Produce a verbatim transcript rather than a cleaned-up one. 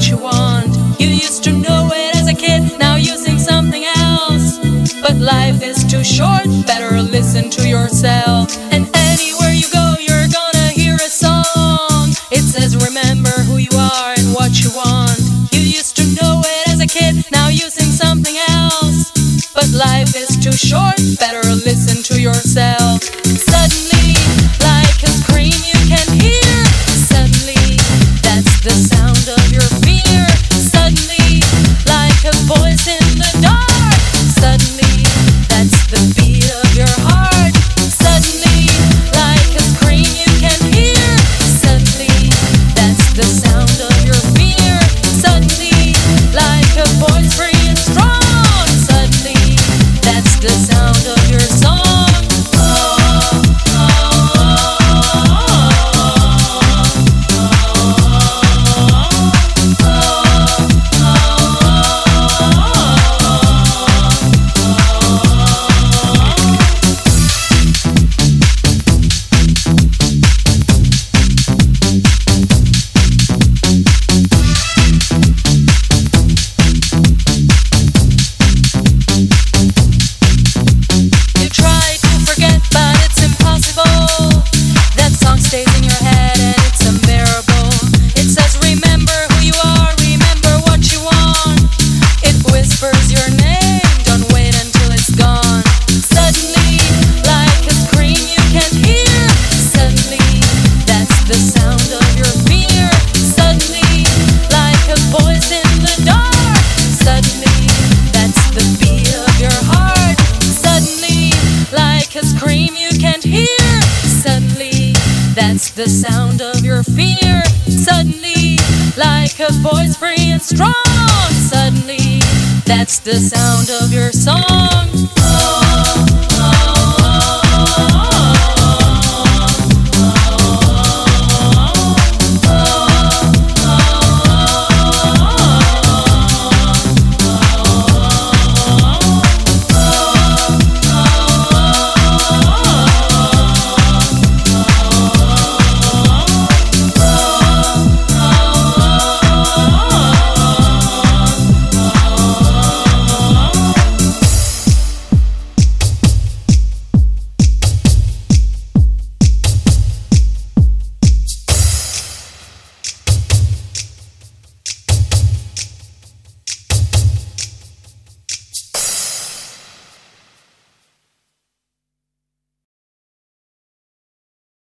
what you want. You used to know it as a kid, now you sing something else. But life is too short, better listen to yourself. And anywhere you go, you're gonna hear a song. It says remember who you are and what you want. You used to know it as a kid, now you sing something else. But life is too short, better listen to yourself. Suddenly, like a scream you can hear. Suddenly, that's the sound of your fear. Suddenly, like a voice in the dark. Suddenly, that's the beat of your heart. Suddenly, like a scream you can hear. Suddenly, that's the sound of your fear. Suddenly, like a voice free and strong. Suddenly, that's the sound of your song. That's the sound of your fear. Suddenly, like a voice free and strong. Suddenly, that's the sound of your song. Oh.